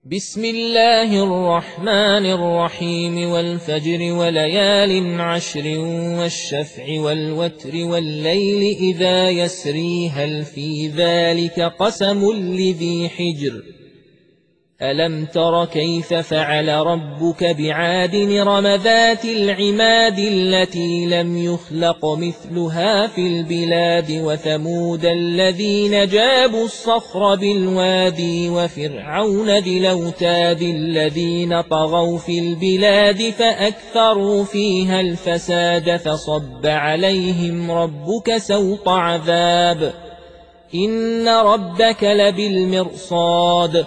بسم الله الرحمن الرحيم والفجر وليال عشر والشفع والوتر والليل إذا يسري هل في ذلك قسم لذي حجر ألم تر كيف فعل ربك بعاد إرم ذات العماد التي لم يخلق مثلها في البلاد وثمود الذين جابوا الصخر بالوادي وفرعون ذي الأوتاد الذين طغوا في البلاد فأكثروا فيها الفساد فصب عليهم ربك سوط عذاب إن ربك لبالمرصاد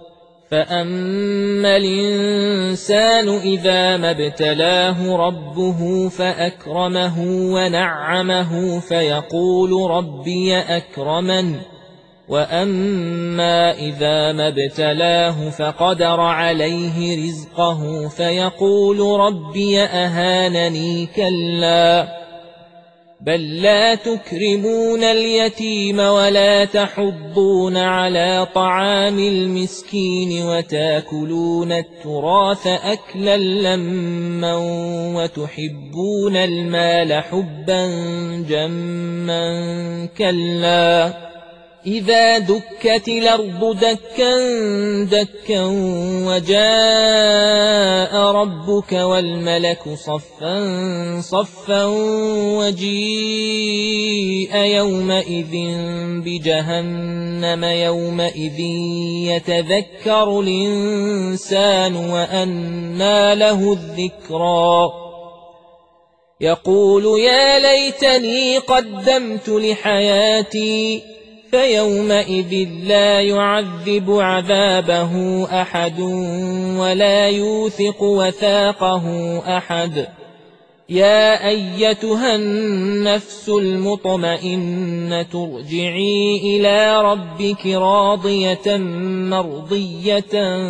فأما الإنسان إذا ما ابتلاه ربه فأكرمه ونعمه فيقول ربي أكرمن وأما إذا ما ابتلاه فقدر عليه رزقه فيقول ربي أهانني كلا بل لا تكرمون اليتيم ولا تحضون على طعام المسكين وتاكلون التراث أكلا لما وتحبون المال حبا جما كلا إذا دكت الأرض دكا دكا وجاء ربك والملك صفا صفا وجيء يومئذ بجهنم يومئذ يتذكر الإنسان وأنى له الذكرى يقول يا ليتني قدمت لحياتي فيومئذ لا يعذب عذابه أحد ولا يوثق وثاقه أحد يا أيتها النفس المطمئنة ارجعي إلى ربك راضية مرضية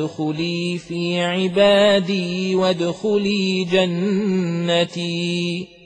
فادخلي في عبادي وادخلي جنتي